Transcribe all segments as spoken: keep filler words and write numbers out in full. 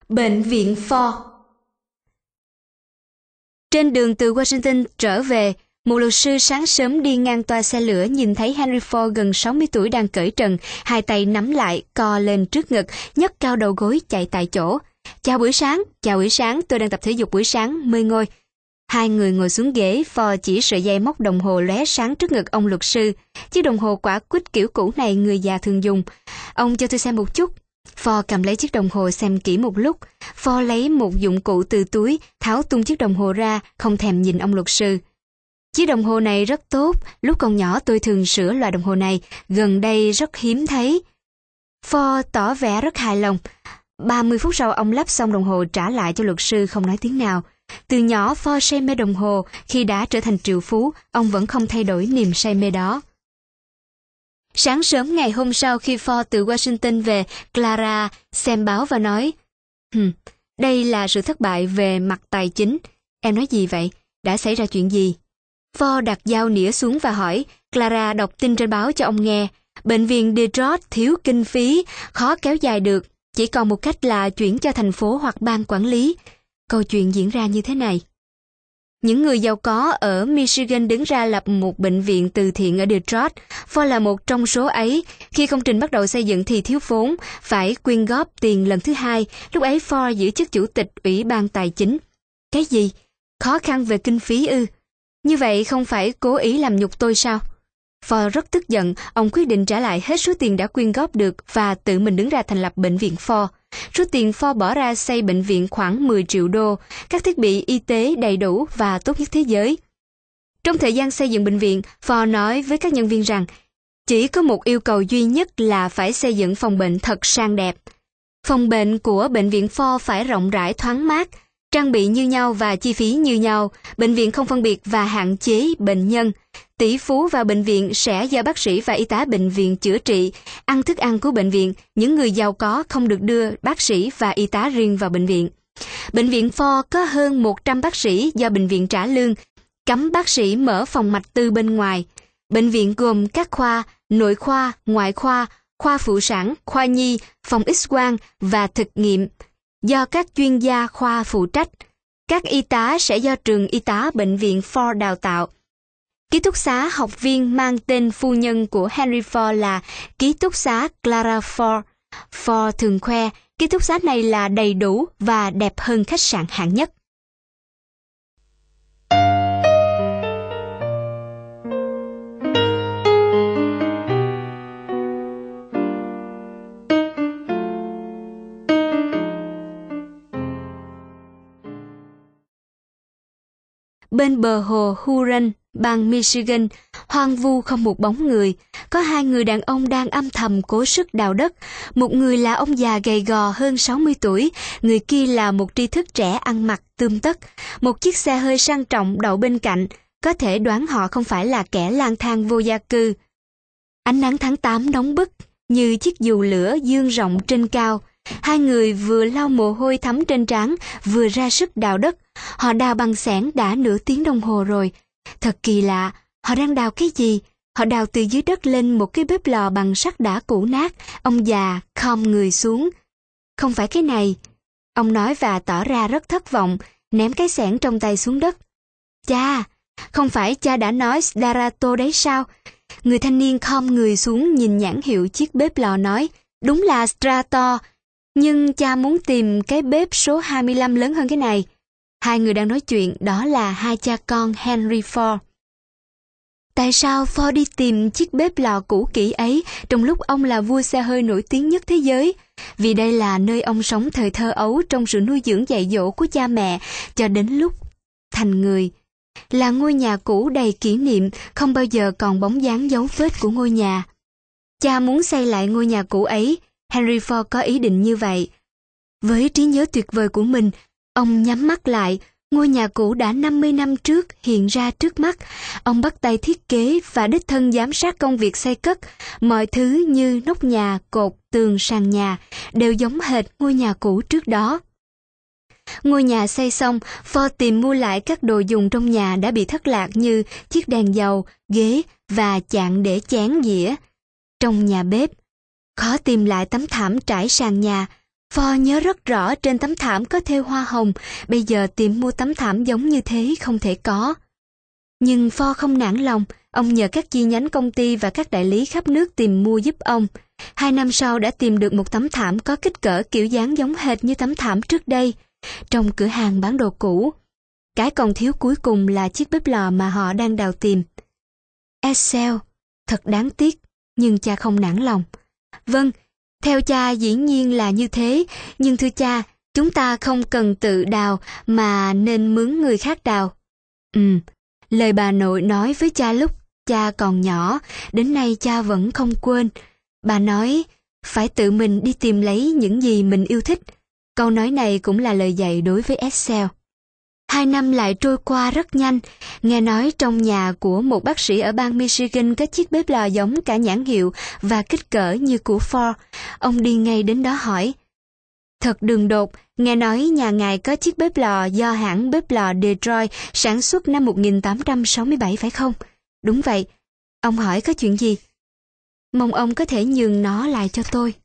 Bệnh viện Ford. Trên đường từ Washington trở về, một luật sư sáng sớm đi ngang toa xe lửa nhìn thấy Henry Ford gần sáu mươi tuổi đang cởi trần, hai tay nắm lại, co lên trước ngực, nhấc cao đầu gối chạy tại chỗ. Chào buổi sáng, chào buổi sáng, tôi đang tập thể dục buổi sáng, mời ngồi. Hai người ngồi xuống ghế, Ford chỉ sợi dây móc đồng hồ lóe sáng trước ngực ông luật sư. Chiếc đồng hồ quả quýt kiểu cũ này người già thường dùng. Ông cho tôi xem một chút. Ford cầm lấy chiếc đồng hồ xem kỹ một lúc. Ford lấy một dụng cụ từ túi, tháo tung chiếc đồng hồ ra, không thèm nhìn ông luật sư. Chiếc đồng hồ này rất tốt, lúc còn nhỏ tôi thường sửa loại đồng hồ này, gần đây rất hiếm thấy. Ford tỏ vẻ rất hài lòng. ba mươi phút sau ông lắp xong đồng hồ trả lại cho luật sư không nói tiếng nào. Từ nhỏ Ford say mê đồng hồ, khi đã trở thành triệu phú, ông vẫn không thay đổi niềm say mê đó. Sáng sớm ngày hôm sau khi Ford từ Washington về, Clara xem báo và nói, Hừm, đây là sự thất bại về mặt tài chính. Em nói gì vậy? Đã xảy ra chuyện gì? Ford đặt dao nĩa xuống và hỏi. Clara đọc tin trên báo cho ông nghe. Bệnh viện Detroit thiếu kinh phí, khó kéo dài được. Chỉ còn một cách là chuyển cho thành phố hoặc ban quản lý. Câu chuyện diễn ra như thế này. Những người giàu có ở Michigan đứng ra lập một bệnh viện từ thiện ở Detroit. Ford là một trong số ấy. Khi công trình bắt đầu xây dựng thì thiếu vốn, phải quyên góp tiền lần thứ hai. Lúc ấy Ford giữ chức chủ tịch Ủy ban Tài chính. Cái gì? Khó khăn về kinh phí ư? Như vậy không phải cố ý làm nhục tôi sao? Ford rất tức giận, ông quyết định trả lại hết số tiền đã quyên góp được và tự mình đứng ra thành lập bệnh viện Ford. Số tiền Ford bỏ ra xây bệnh viện khoảng mười triệu đô, các thiết bị y tế đầy đủ và tốt nhất thế giới. Trong thời gian xây dựng bệnh viện, Ford nói với các nhân viên rằng chỉ có một yêu cầu duy nhất là phải xây dựng phòng bệnh thật sang đẹp. Phòng bệnh của bệnh viện Ford phải rộng rãi thoáng mát, trang bị như nhau và chi phí như nhau, bệnh viện không phân biệt và hạn chế bệnh nhân. Tỷ phú vào bệnh viện sẽ do bác sĩ và y tá bệnh viện chữa trị, ăn thức ăn của bệnh viện, những người giàu có không được đưa bác sĩ và y tá riêng vào bệnh viện. Bệnh viện Ford có hơn một trăm bác sĩ do bệnh viện trả lương, cấm bác sĩ mở phòng mạch tư bên ngoài. Bệnh viện gồm các khoa, nội khoa, ngoại khoa, khoa phụ sản, khoa nhi, phòng X-quang và thực nghiệm, do các chuyên gia khoa phụ trách. Các y tá sẽ do trường y tá bệnh viện Ford đào tạo. Ký túc xá học viên mang tên phu nhân của Henry Ford là ký túc xá Clara Ford. Ford thường khoe ký túc xá này là đầy đủ và đẹp hơn khách sạn hạng nhất. Bên bờ hồ Huron, bang Michigan, hoang vu không một bóng người, có hai người đàn ông đang âm thầm cố sức đào đất. Một người là ông già gầy gò hơn sáu mươi tuổi, người kia là một tri thức trẻ ăn mặc tươm tất. Một chiếc xe hơi sang trọng đậu bên cạnh, có thể đoán họ không phải là kẻ lang thang vô gia cư. Ánh nắng tháng tám nóng bức, như chiếc dù lửa dương rộng trên cao. Hai người vừa lau mồ hôi thấm trên trán, vừa ra sức đào đất. Họ đào bằng xẻng đã nửa tiếng đồng hồ rồi. Thật kỳ lạ, họ đang đào cái gì? Họ đào từ dưới đất lên một cái bếp lò bằng sắt đã cũ nát. Ông già khom người xuống. Không phải cái này. Ông nói và tỏ ra rất thất vọng, ném cái xẻng trong tay xuống đất. Cha, không phải cha đã nói Starato đấy sao? Người thanh niên khom người xuống nhìn nhãn hiệu chiếc bếp lò nói, đúng là Strato, nhưng cha muốn tìm cái bếp số hai mươi lăm lớn hơn cái này. Hai người đang nói chuyện, đó là hai cha con Henry Ford. Tại sao Ford đi tìm chiếc bếp lò cũ kỹ ấy trong lúc ông là vua xe hơi nổi tiếng nhất thế giới? Vì đây là nơi ông sống thời thơ ấu trong sự nuôi dưỡng dạy dỗ của cha mẹ cho đến lúc thành người. Là ngôi nhà cũ đầy kỷ niệm, không bao giờ còn bóng dáng dấu vết của ngôi nhà. Cha muốn xây lại ngôi nhà cũ ấy, Henry Ford có ý định như vậy. Với trí nhớ tuyệt vời của mình, ông nhắm mắt lại, ngôi nhà cũ đã năm mươi năm trước hiện ra trước mắt. Ông bắt tay thiết kế và đích thân giám sát công việc xây cất. Mọi thứ như nóc nhà, cột, tường, sàn nhà đều giống hệt ngôi nhà cũ trước đó. Ngôi nhà xây xong, Ford tìm mua lại các đồ dùng trong nhà đã bị thất lạc như chiếc đèn dầu, ghế và chạn để chén dĩa. Trong nhà bếp, khó tìm lại tấm thảm trải sàn nhà. Ford nhớ rất rõ trên tấm thảm có thêu hoa hồng, bây giờ tìm mua tấm thảm giống như thế không thể có. Nhưng Ford không nản lòng, ông nhờ các chi nhánh công ty và các đại lý khắp nước tìm mua giúp ông. Hai năm sau đã tìm được một tấm thảm có kích cỡ kiểu dáng giống hệt như tấm thảm trước đây, trong cửa hàng bán đồ cũ. Cái còn thiếu cuối cùng là chiếc bếp lò mà họ đang đào tìm. Excel, thật đáng tiếc, nhưng cha không nản lòng. Vâng, theo cha dĩ nhiên là như thế, nhưng thưa cha, chúng ta không cần tự đào mà nên mướn người khác đào. Ừm, lời bà nội nói với cha lúc cha còn nhỏ, đến nay cha vẫn không quên. Bà nói, phải tự mình đi tìm lấy những gì mình yêu thích. Câu nói này cũng là lời dạy đối với Excel. Hai năm lại trôi qua rất nhanh, nghe nói trong nhà của một bác sĩ ở bang Michigan có chiếc bếp lò giống cả nhãn hiệu và kích cỡ như của Ford. Ông đi ngay đến đó hỏi. Thật đường đột, nghe nói nhà ngài có chiếc bếp lò do hãng bếp lò Detroit sản xuất năm một nghìn tám trăm sáu mươi bảy phải không? Đúng vậy. Ông hỏi có chuyện gì? Mong ông có thể nhường nó lại cho tôi.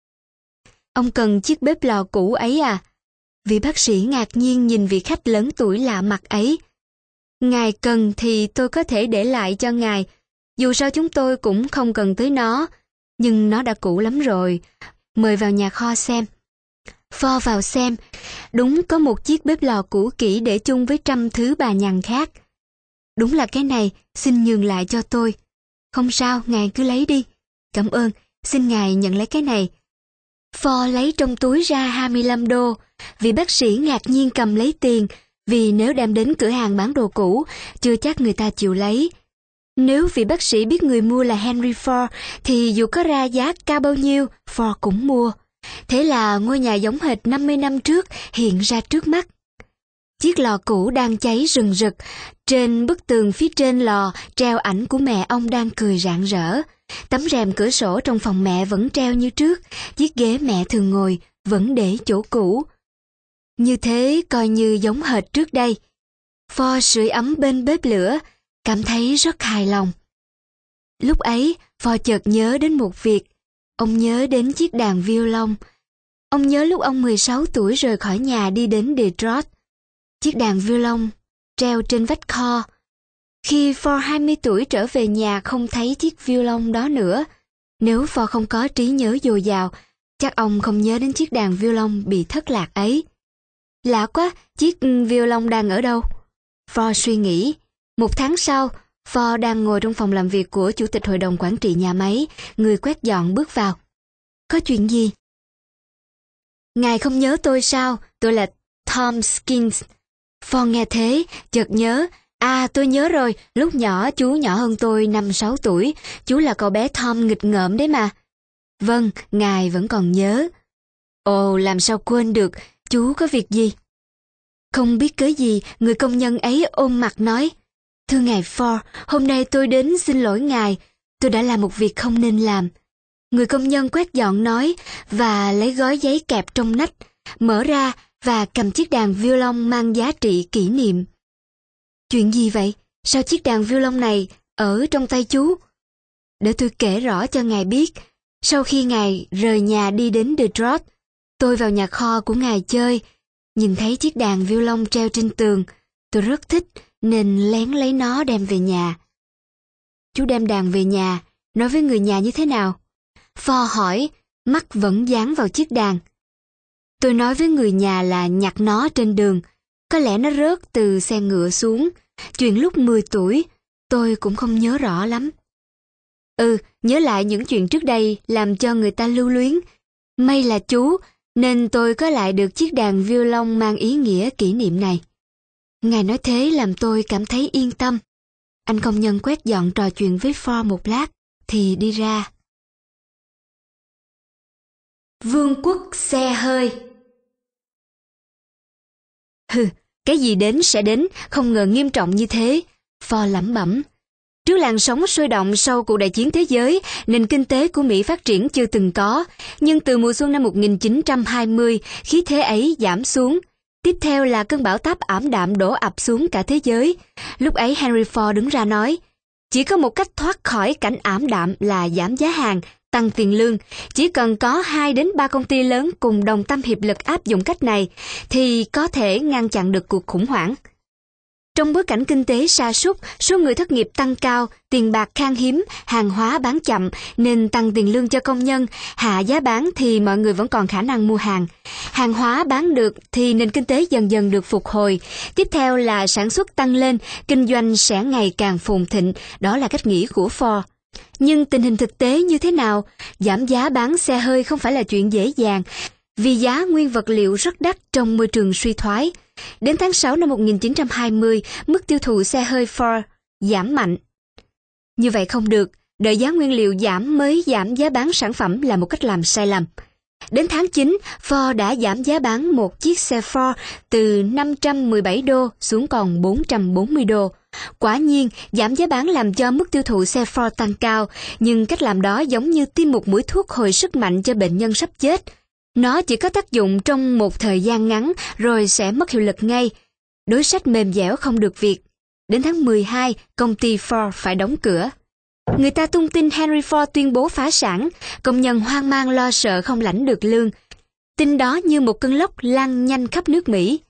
Ông cần chiếc bếp lò cũ ấy à? Vị bác sĩ ngạc nhiên nhìn vị khách lớn tuổi lạ mặt ấy. Ngài cần thì tôi có thể để lại cho ngài. Dù sao chúng tôi cũng không cần tới nó. Nhưng nó đã cũ lắm rồi. Mời vào nhà kho xem. Ford vào xem. Đúng có một chiếc bếp lò cũ kỹ để chung với trăm thứ bà nhằn khác. Đúng là cái này, xin nhường lại cho tôi. Không sao, ngài cứ lấy đi. Cảm ơn, xin ngài nhận lấy cái này. Ford lấy trong túi ra hai mươi lăm đô. Vị bác sĩ ngạc nhiên cầm lấy tiền, vì nếu đem đến cửa hàng bán đồ cũ, chưa chắc người ta chịu lấy. Nếu vị bác sĩ biết người mua là Henry Ford, thì dù có ra giá cao bao nhiêu, Ford cũng mua. Thế là ngôi nhà giống hệt năm mươi năm trước hiện ra trước mắt. Chiếc lò cũ đang cháy rừng rực. Trên bức tường phía trên lò treo ảnh của mẹ ông đang cười rạng rỡ. Tấm rèm cửa sổ trong phòng mẹ vẫn treo như trước, chiếc ghế mẹ thường ngồi vẫn để chỗ cũ. Như thế coi như giống hệt trước đây. Ford sưởi ấm bên bếp lửa, cảm thấy rất hài lòng. Lúc ấy, Ford chợt nhớ đến một việc. Ông nhớ đến chiếc đàn violon. Ông nhớ lúc ông mười sáu tuổi rời khỏi nhà đi đến Detroit. Chiếc đàn violon treo trên vách kho. Khi Ford hai mươi tuổi trở về nhà không thấy chiếc violon đó nữa. Nếu Ford không có trí nhớ dồi dào, chắc ông không nhớ đến chiếc đàn violon bị thất lạc ấy. Lạ quá, chiếc violon đang ở đâu? Ford suy nghĩ. Một tháng sau, Ford đang ngồi trong phòng làm việc của chủ tịch hội đồng quản trị nhà máy, người quét dọn bước vào. Có chuyện gì? Ngài không nhớ tôi sao? Tôi là Tom Skins. Ford nghe thế, chợt nhớ. À, tôi nhớ rồi, lúc nhỏ chú nhỏ hơn tôi năm sáu tuổi, chú là cậu bé Tom nghịch ngợm đấy mà. Vâng, ngài vẫn còn nhớ. Ồ, làm sao quên được, chú có việc gì? Không biết cớ gì, người công nhân ấy ôm mặt nói, thưa ngài Ford, hôm nay tôi đến xin lỗi ngài, tôi đã làm một việc không nên làm. Người công nhân quét dọn nói và lấy gói giấy kẹp trong nách, mở ra và cầm chiếc đàn violon mang giá trị kỷ niệm. Chuyện gì vậy? Sao chiếc đàn violon này ở trong tay chú? Để tôi kể rõ cho ngài biết. Sau khi ngài rời nhà đi đến Detroit, tôi vào nhà kho của ngài chơi, nhìn thấy chiếc đàn violon treo trên tường. Tôi rất thích nên lén lấy nó đem về nhà. Chú đem đàn về nhà, nói với người nhà như thế nào? Ford hỏi, mắt vẫn dán vào chiếc đàn. Tôi nói với người nhà là nhặt nó trên đường. Có lẽ nó rớt từ xe ngựa xuống. Chuyện lúc mười tuổi, tôi cũng không nhớ rõ lắm. Ừ, nhớ lại những chuyện trước đây làm cho người ta lưu luyến. May là chú, nên tôi có lại được chiếc đàn violon mang ý nghĩa kỷ niệm này. Ngài nói thế làm tôi cảm thấy yên tâm. Anh công nhân quét dọn trò chuyện với Ford một lát, thì đi ra. Vương quốc xe hơi. Hừ, cái gì đến sẽ đến, không ngờ nghiêm trọng như thế. Ford lẩm bẩm. Trước làn sóng sôi động sau cuộc đại chiến thế giới, nền kinh tế của Mỹ phát triển chưa từng có. Nhưng từ mùa xuân năm một nghìn chín trăm hai mươi, khí thế ấy giảm xuống. Tiếp theo là cơn bão táp ảm đạm đổ ập xuống cả thế giới. Lúc ấy Henry Ford đứng ra nói, chỉ có một cách thoát khỏi cảnh ảm đạm là giảm giá hàng, tăng tiền lương. Chỉ cần có hai đến ba công ty lớn cùng đồng tâm hiệp lực áp dụng cách này thì có thể ngăn chặn được cuộc khủng hoảng. Trong bối cảnh kinh tế sa sút, số người thất nghiệp tăng cao, tiền bạc khan hiếm, hàng hóa bán chậm nên tăng tiền lương cho công nhân, hạ giá bán thì mọi người vẫn còn khả năng mua hàng. Hàng hóa bán được thì nền kinh tế dần dần được phục hồi. Tiếp theo là sản xuất tăng lên, kinh doanh sẽ ngày càng phồn thịnh, đó là cách nghĩ của Ford. Nhưng tình hình thực tế như thế nào? Giảm giá bán xe hơi không phải là chuyện dễ dàng, vì giá nguyên vật liệu rất đắt trong môi trường suy thoái. Đến tháng sáu năm một nghìn chín trăm hai mươi, mức tiêu thụ xe hơi Ford giảm mạnh. Như vậy không được, đợi giá nguyên liệu giảm mới giảm giá bán sản phẩm là một cách làm sai lầm. Đến tháng chín, Ford đã giảm giá bán một chiếc xe Ford từ năm trăm mười bảy đô xuống còn bốn trăm bốn mươi đô. Quả nhiên, giảm giá bán làm cho mức tiêu thụ xe Ford tăng cao, nhưng cách làm đó giống như tiêm một mũi thuốc hồi sức mạnh cho bệnh nhân sắp chết. Nó chỉ có tác dụng trong một thời gian ngắn rồi sẽ mất hiệu lực ngay. Đối sách mềm dẻo không được việc. Đến tháng mười hai, công ty Ford phải đóng cửa. Người ta tung tin Henry Ford tuyên bố phá sản, công nhân hoang mang lo sợ không lãnh được lương. Tin đó như một cơn lốc lan nhanh khắp nước Mỹ.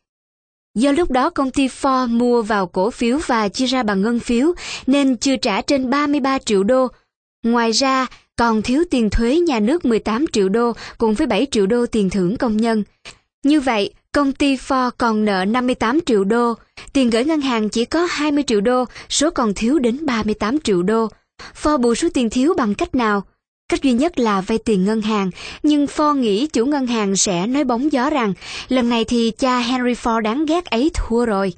Do lúc đó công ty Ford mua vào cổ phiếu và chia ra bằng ngân phiếu nên chưa trả trên ba mươi ba triệu đô. Ngoài ra, còn thiếu tiền thuế nhà nước mười tám triệu đô cùng với bảy triệu đô tiền thưởng công nhân. Như vậy, công ty Ford còn nợ năm mươi tám triệu đô, tiền gửi ngân hàng chỉ có hai mươi triệu đô, số còn thiếu đến ba mươi tám triệu đô. Ford bù số tiền thiếu bằng cách nào? Cách duy nhất là vay tiền ngân hàng, nhưng Ford nghĩ chủ ngân hàng sẽ nói bóng gió rằng lần này thì cha Henry Ford đáng ghét ấy thua rồi.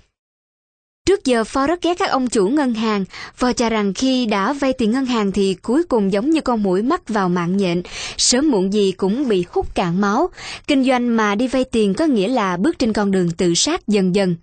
Trước giờ Ford rất ghét các ông chủ ngân hàng. Ford cho rằng khi đã vay tiền ngân hàng thì cuối cùng giống như con muỗi mắc vào mạng nhện, sớm muộn gì cũng bị hút cạn máu. Kinh doanh mà đi vay tiền có nghĩa là bước trên con đường tự sát dần dần.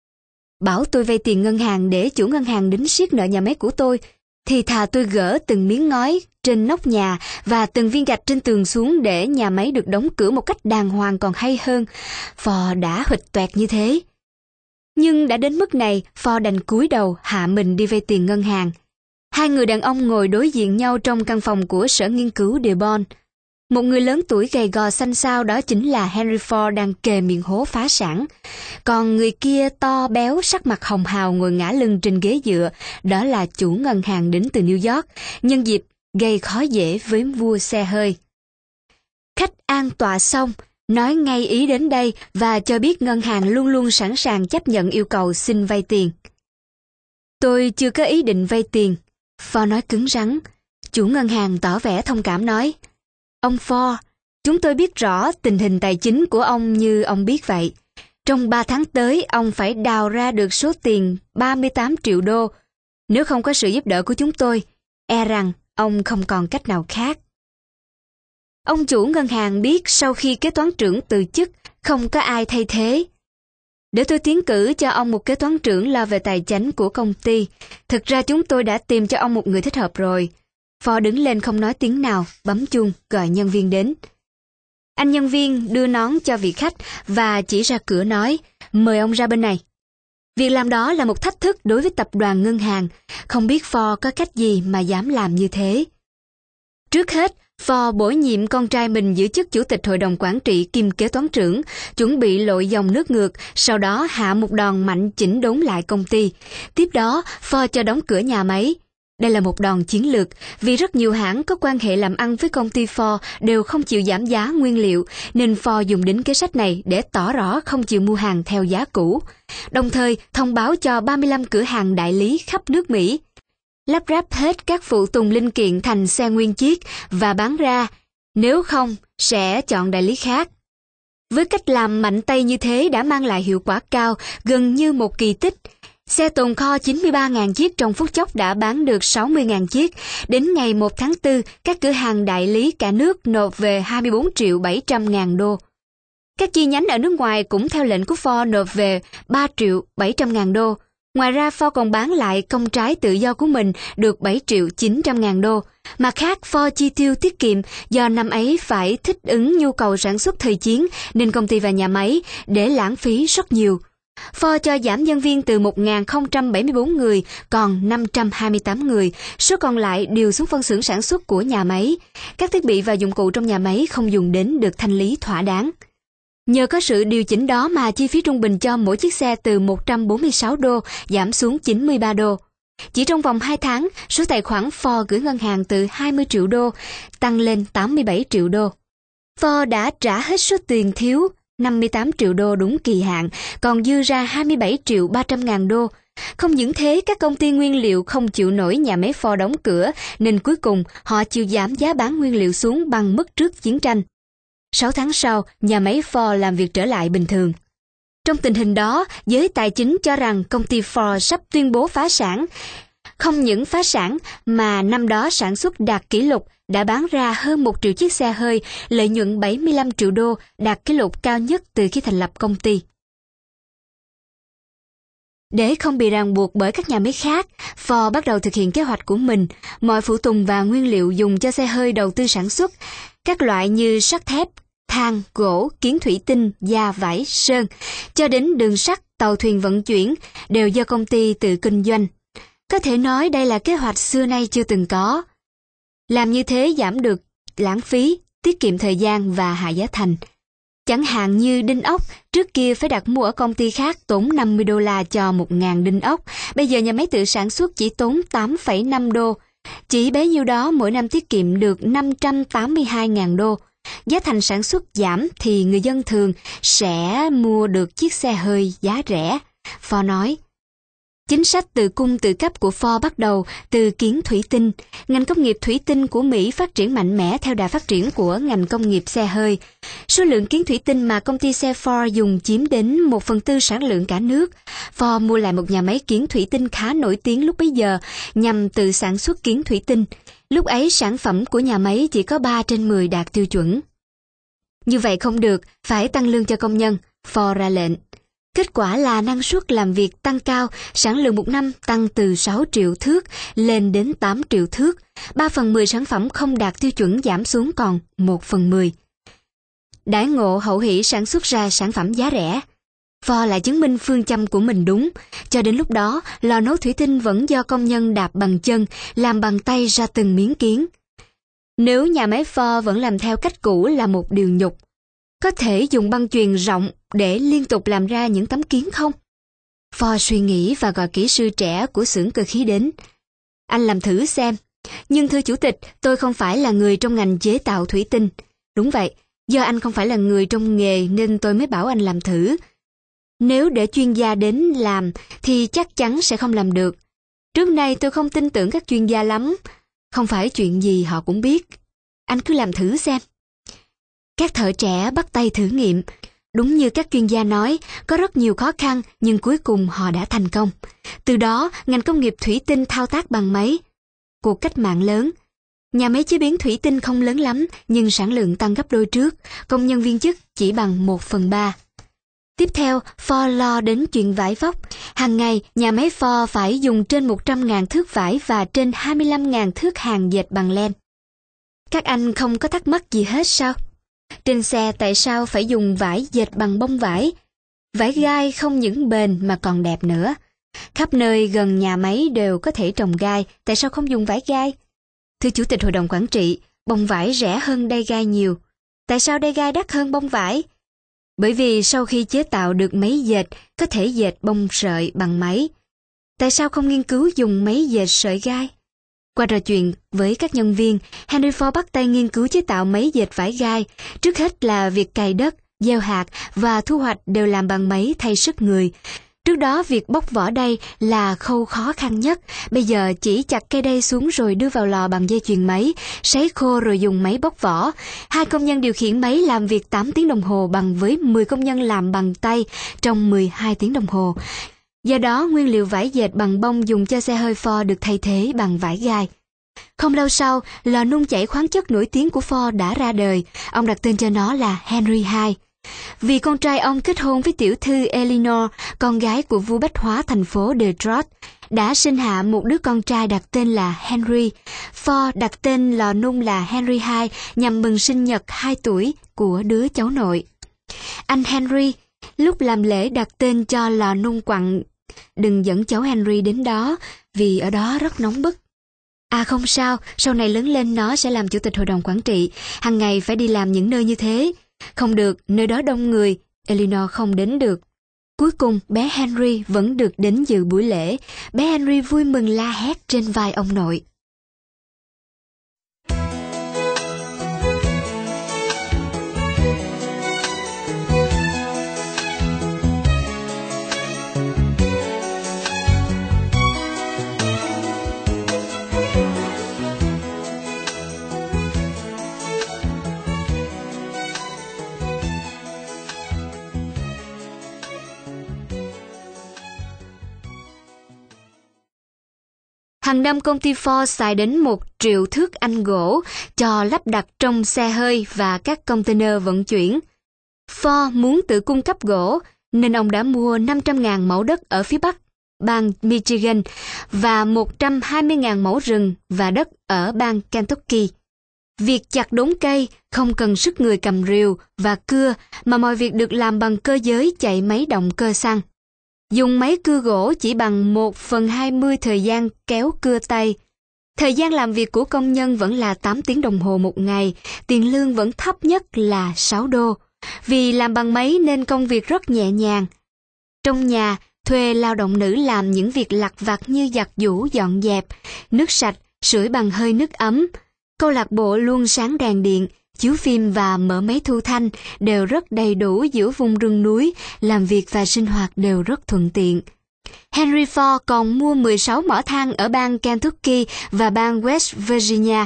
Bảo tôi vay tiền ngân hàng để chủ ngân hàng đính siết nợ nhà máy của tôi, thì thà tôi gỡ từng miếng ngói trên nóc nhà và từng viên gạch trên tường xuống để nhà máy được đóng cửa một cách đàng hoàng còn hay hơn. Ford đã huỵch toẹt như thế. Nhưng đã đến mức này, Ford đành cúi đầu hạ mình đi vay tiền ngân hàng. Hai người đàn ông ngồi đối diện nhau trong căn phòng của sở nghiên cứu Dearborn. Một người lớn tuổi gầy gò xanh xao đó chính là Henry Ford đang kề miệng hố phá sản. Còn người kia to béo, sắc mặt hồng hào ngồi ngả lưng trên ghế dựa, đó là chủ ngân hàng đến từ New York, nhân dịp gây khó dễ với vua xe hơi. Khách an tọa xong, nói ngay ý đến đây và cho biết ngân hàng luôn luôn sẵn sàng chấp nhận yêu cầu xin vay tiền. Tôi chưa có ý định vay tiền, Ford nói cứng rắn. Chủ ngân hàng tỏ vẻ thông cảm nói, ông Ford, chúng tôi biết rõ tình hình tài chính của ông như ông biết vậy. Trong ba tháng tới, ông phải đào ra được số tiền ba mươi tám triệu đô. Nếu không có sự giúp đỡ của chúng tôi, e rằng ông không còn cách nào khác. Ông chủ ngân hàng biết sau khi kế toán trưởng từ chức, không có ai thay thế. Để tôi tiến cử cho ông một kế toán trưởng lo về tài chính của công ty. Thực ra chúng tôi đã tìm cho ông một người thích hợp rồi. Ford đứng lên không nói tiếng nào, bấm chuông, gọi nhân viên đến. Anh nhân viên đưa nón cho vị khách và chỉ ra cửa nói, mời ông ra bên này. Việc làm đó là một thách thức đối với tập đoàn ngân hàng, không biết Ford có cách gì mà dám làm như thế. Trước hết, Ford bổ nhiệm con trai mình giữ chức chủ tịch hội đồng quản trị kiêm kế toán trưởng, chuẩn bị lội dòng nước ngược, sau đó hạ một đòn mạnh chỉnh đốn lại công ty. Tiếp đó, Ford cho đóng cửa nhà máy. Đây là một đòn chiến lược, vì rất nhiều hãng có quan hệ làm ăn với công ty Ford đều không chịu giảm giá nguyên liệu, nên Ford dùng đến kế sách này để tỏ rõ không chịu mua hàng theo giá cũ. Đồng thời, thông báo cho ba mươi lăm cửa hàng đại lý khắp nước Mỹ. Lắp ráp hết các phụ tùng linh kiện thành xe nguyên chiếc và bán ra, nếu không, sẽ chọn đại lý khác. Với cách làm mạnh tay như thế đã mang lại hiệu quả cao, gần như một kỳ tích. Xe tồn kho chín mươi ba nghìn chiếc trong phút chốc đã bán được sáu mươi nghìn chiếc. Đến ngày một tháng tư, các cửa hàng đại lý cả nước nộp về hai mươi bốn triệu bảy trăm ngàn đô. Các chi nhánh ở nước ngoài cũng theo lệnh của Ford nộp về ba triệu bảy trăm ngàn đô. Ngoài ra, Ford còn bán lại công trái tự do của mình được bảy triệu chín trăm ngàn đô. Mặt khác, Ford chi tiêu tiết kiệm do năm ấy phải thích ứng nhu cầu sản xuất thời chiến nên công ty và nhà máy để lãng phí rất nhiều. Ford cho giảm nhân viên từ một nghìn không trăm bảy mươi tư người còn năm trăm hai mươi tám người, số còn lại điều xuống phân xưởng sản xuất của nhà máy. Các thiết bị và dụng cụ trong nhà máy không dùng đến được thanh lý thỏa đáng. Nhờ có sự điều chỉnh đó mà chi phí trung bình cho mỗi chiếc xe từ một trăm bốn mươi sáu đô giảm xuống chín mươi ba đô. Chỉ trong vòng hai tháng, số tài khoản Ford gửi ngân hàng từ hai mươi triệu đô tăng lên tám mươi bảy triệu đô. Ford đã trả hết số tiền thiếu năm mươi tám triệu đô đúng kỳ hạn, còn dư ra hai mươi bảy triệu ba trăm ngàn đô. Không những thế, các công ty nguyên liệu không chịu nổi nhà máy Ford đóng cửa, nên cuối cùng họ chịu giảm giá bán nguyên liệu xuống bằng mức trước chiến tranh. Sáu tháng sau, nhà máy Ford làm việc trở lại bình thường. Trong tình hình đó, giới tài chính cho rằng công ty Ford sắp tuyên bố phá sản. Không những phá sản mà năm đó sản xuất đạt kỷ lục, đã bán ra hơn một triệu chiếc xe hơi, lợi nhuận bảy mươi lăm triệu đô, đạt kỷ lục cao nhất từ khi thành lập công ty. Để không bị ràng buộc bởi các nhà máy khác, Ford bắt đầu thực hiện kế hoạch của mình. Mọi phụ tùng và nguyên liệu dùng cho xe hơi đầu tư sản xuất, các loại như sắt thép, than, gỗ, kiến thủy tinh, da, vải, sơn, cho đến đường sắt, tàu thuyền vận chuyển, đều do công ty tự kinh doanh. Có thể nói đây là kế hoạch xưa nay chưa từng có. Làm như thế giảm được lãng phí, tiết kiệm thời gian và hạ giá thành. Chẳng hạn như đinh ốc, trước kia phải đặt mua ở công ty khác tốn năm mươi đô la cho một nghìn đinh ốc, bây giờ nhà máy tự sản xuất chỉ tốn tám phẩy năm đô. Chỉ bấy nhiêu đó mỗi năm tiết kiệm được năm trăm tám mươi hai nghìn đô. Giá thành sản xuất giảm thì người dân thường sẽ mua được chiếc xe hơi giá rẻ. Ford nói. Chính sách tự cung tự cấp của Ford bắt đầu từ kiến thủy tinh. Ngành công nghiệp thủy tinh của Mỹ phát triển mạnh mẽ theo đà phát triển của ngành công nghiệp xe hơi. Số lượng kiến thủy tinh mà công ty xe Ford dùng chiếm đến một phần tư sản lượng cả nước. Ford mua lại một nhà máy kiến thủy tinh khá nổi tiếng lúc bấy giờ nhằm tự sản xuất kiến thủy tinh. Lúc ấy sản phẩm của nhà máy chỉ có ba trên mười đạt tiêu chuẩn. Như vậy không được, phải tăng lương cho công nhân, Ford ra lệnh. Kết quả là năng suất làm việc tăng cao, sản lượng một năm tăng từ sáu triệu thước lên đến tám triệu thước, ba phần mười sản phẩm không đạt tiêu chuẩn giảm xuống còn một phần mười. Đãi ngộ hậu hỷ sản xuất ra sản phẩm giá rẻ. Ford lại chứng minh phương châm của mình đúng, cho đến lúc đó lò nấu thủy tinh vẫn do công nhân đạp bằng chân, làm bằng tay ra từng miếng kiến. Nếu nhà máy Ford vẫn làm theo cách cũ là một điều nhục. Có thể dùng băng chuyền rộng để liên tục làm ra những tấm kiến không? Ford suy nghĩ và gọi kỹ sư trẻ của xưởng cơ khí đến. Anh làm thử xem. Nhưng thưa chủ tịch, tôi không phải là người trong ngành chế tạo thủy tinh. Đúng vậy, do anh không phải là người trong nghề nên tôi mới bảo anh làm thử. Nếu để chuyên gia đến làm thì chắc chắn sẽ không làm được. Trước nay tôi không tin tưởng các chuyên gia lắm. Không phải chuyện gì họ cũng biết. Anh cứ làm thử xem. Các thợ trẻ bắt tay thử nghiệm. Đúng như các chuyên gia nói, có rất nhiều khó khăn nhưng cuối cùng họ đã thành công. Từ đó, ngành công nghiệp thủy tinh thao tác bằng máy. Cuộc cách mạng lớn. Nhà máy chế biến thủy tinh không lớn lắm nhưng sản lượng tăng gấp đôi trước, công nhân viên chức chỉ bằng một phần ba. Tiếp theo, Ford lo đến chuyện vải vóc. Hàng ngày, nhà máy Ford phải dùng trên một trăm nghìn thước vải và trên hai mươi lăm nghìn thước hàng dệt bằng len. Các anh không có thắc mắc gì hết sao? Trên xe tại sao phải dùng vải dệt bằng bông vải? Vải gai không những bền mà còn đẹp nữa. Khắp nơi gần nhà máy đều có thể trồng gai, tại sao không dùng vải gai? Thưa Chủ tịch Hội đồng Quản trị, bông vải rẻ hơn đai gai nhiều. Tại sao đai gai đắt hơn bông vải? Bởi vì sau khi chế tạo được máy dệt, có thể dệt bông sợi bằng máy. Tại sao không nghiên cứu dùng máy dệt sợi gai? Qua trò chuyện với các nhân viên, Henry Ford bắt tay nghiên cứu chế tạo máy dệt vải gai. Trước hết là việc cày đất, gieo hạt và thu hoạch đều làm bằng máy thay sức người. Trước đó việc bóc vỏ đay là khâu khó khăn nhất. Bây giờ chỉ chặt cây đay xuống rồi đưa vào lò bằng dây chuyền máy, sấy khô rồi dùng máy bóc vỏ. Hai công nhân điều khiển máy làm việc tám tiếng đồng hồ bằng với mười công nhân làm bằng tay trong mười hai tiếng đồng hồ. Do đó, nguyên liệu vải dệt bằng bông dùng cho xe hơi Ford được thay thế bằng vải gai. Không lâu sau, lò nung chảy khoáng chất nổi tiếng của Ford đã ra đời. Ông đặt tên cho nó là Henry đệ nhị. Vì con trai ông kết hôn với tiểu thư Eleanor, con gái của vua bách hóa thành phố Detroit, đã sinh hạ một đứa con trai đặt tên là Henry. Ford đặt tên lò nung là Henry đệ nhị nhằm mừng sinh nhật hai tuổi của đứa cháu nội. Anh Henry lúc làm lễ đặt tên cho lò nung quặng, đừng dẫn cháu Henry đến đó, vì ở đó rất nóng bức. À không sao, sau này lớn lên nó sẽ làm chủ tịch hội đồng quản trị, hàng ngày phải đi làm những nơi như thế. Không được, nơi đó đông người, Eleanor không đến được. Cuối cùng, bé Henry vẫn được đến dự buổi lễ. Bé Henry vui mừng la hét trên vai ông nội. Hàng năm công ty Ford xài đến một triệu thước anh gỗ cho lắp đặt trong xe hơi và các container vận chuyển. Ford muốn tự cung cấp gỗ, nên ông đã mua năm trăm nghìn mẫu đất ở phía Bắc, bang Michigan, và một trăm hai mươi nghìn mẫu rừng và đất ở bang Kentucky. Việc chặt đốn cây không cần sức người cầm rìu và cưa, mà mọi việc được làm bằng cơ giới chạy máy động cơ xăng. Dùng máy cưa gỗ chỉ bằng một phần hai mươi thời gian kéo cưa tay. Thời gian làm việc của công nhân vẫn là tám tiếng đồng hồ một ngày, tiền lương vẫn thấp nhất là sáu đô. Vì làm bằng máy nên công việc rất nhẹ nhàng. Trong nhà, thuê lao động nữ làm những việc lặt vặt như giặt giũ, dọn dẹp, nước sạch, sưởi bằng hơi nước ấm. Câu lạc bộ luôn sáng đèn điện, chiếu phim và mở máy thu thanh đều rất đầy đủ giữa vùng rừng núi, làm việc và sinh hoạt đều rất thuận tiện. Henry Ford còn mua mười sáu mỏ than ở bang Kentucky và bang West Virginia.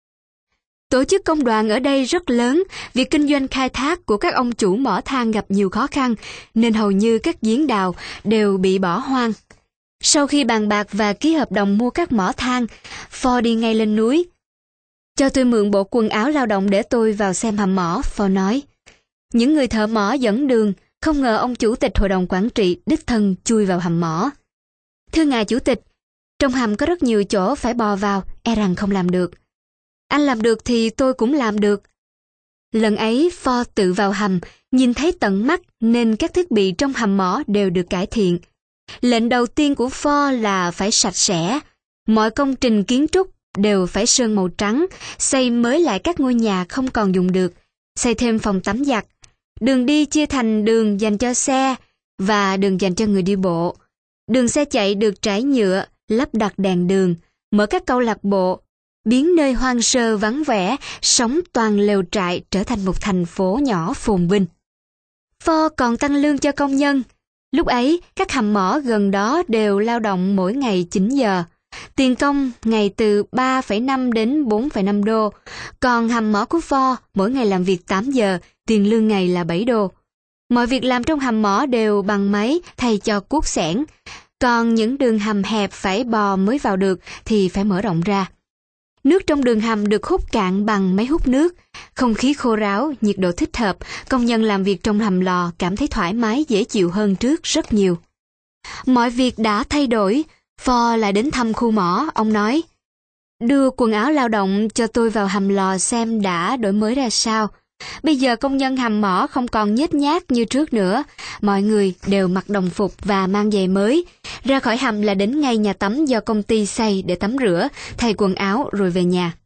Tổ chức công đoàn ở đây rất lớn, việc kinh doanh khai thác của các ông chủ mỏ than gặp nhiều khó khăn, nên hầu như các giếng đào đều bị bỏ hoang. Sau khi bàn bạc và ký hợp đồng mua các mỏ than, Ford đi ngay lên núi. Cho tôi mượn bộ quần áo lao động để tôi vào xem hầm mỏ, Ford nói. Những người thợ mỏ dẫn đường, không ngờ ông chủ tịch hội đồng quản trị đích thân chui vào hầm mỏ. Thưa ngài chủ tịch, trong hầm có rất nhiều chỗ phải bò vào, e rằng không làm được. Anh làm được thì tôi cũng làm được. Lần ấy Ford tự vào hầm, nhìn thấy tận mắt nên các thiết bị trong hầm mỏ đều được cải thiện. Lệnh đầu tiên của Ford là phải sạch sẽ. Mọi công trình kiến trúc đều phải sơn màu trắng, xây mới lại các ngôi nhà không còn dùng được, xây thêm phòng tắm giặt. Đường đi chia thành đường dành cho xe và đường dành cho người đi bộ. Đường xe chạy được trải nhựa, lắp đặt đèn đường, mở các câu lạc bộ, biến nơi hoang sơ vắng vẻ, sống toàn lều trại trở thành một thành phố nhỏ phồn vinh. Ford còn tăng lương cho công nhân. Lúc ấy, các hầm mỏ gần đó đều lao động mỗi ngày chín giờ. Tiền công ngày từ ba phẩy năm đến bốn phẩy năm đô, còn hầm mỏ của Ford mỗi ngày làm việc tám giờ, tiền lương ngày là bảy đô. Mọi việc làm trong hầm mỏ đều bằng máy thay cho cuốc xẻng, còn những đường hầm hẹp phải bò mới vào được thì phải mở rộng ra. Nước trong đường hầm được hút cạn bằng máy hút nước, không khí khô ráo, nhiệt độ thích hợp, công nhân làm việc trong hầm lò cảm thấy thoải mái dễ chịu hơn trước rất nhiều. Mọi việc đã thay đổi. Ford lại đến thăm khu mỏ, ông nói, đưa quần áo lao động cho tôi vào hầm lò xem đã đổi mới ra sao. Bây giờ công nhân hầm mỏ không còn nhếch nhác như trước nữa, mọi người đều mặc đồng phục và mang giày mới. Ra khỏi hầm là đến ngay nhà tắm do công ty xây để tắm rửa, thay quần áo rồi về nhà.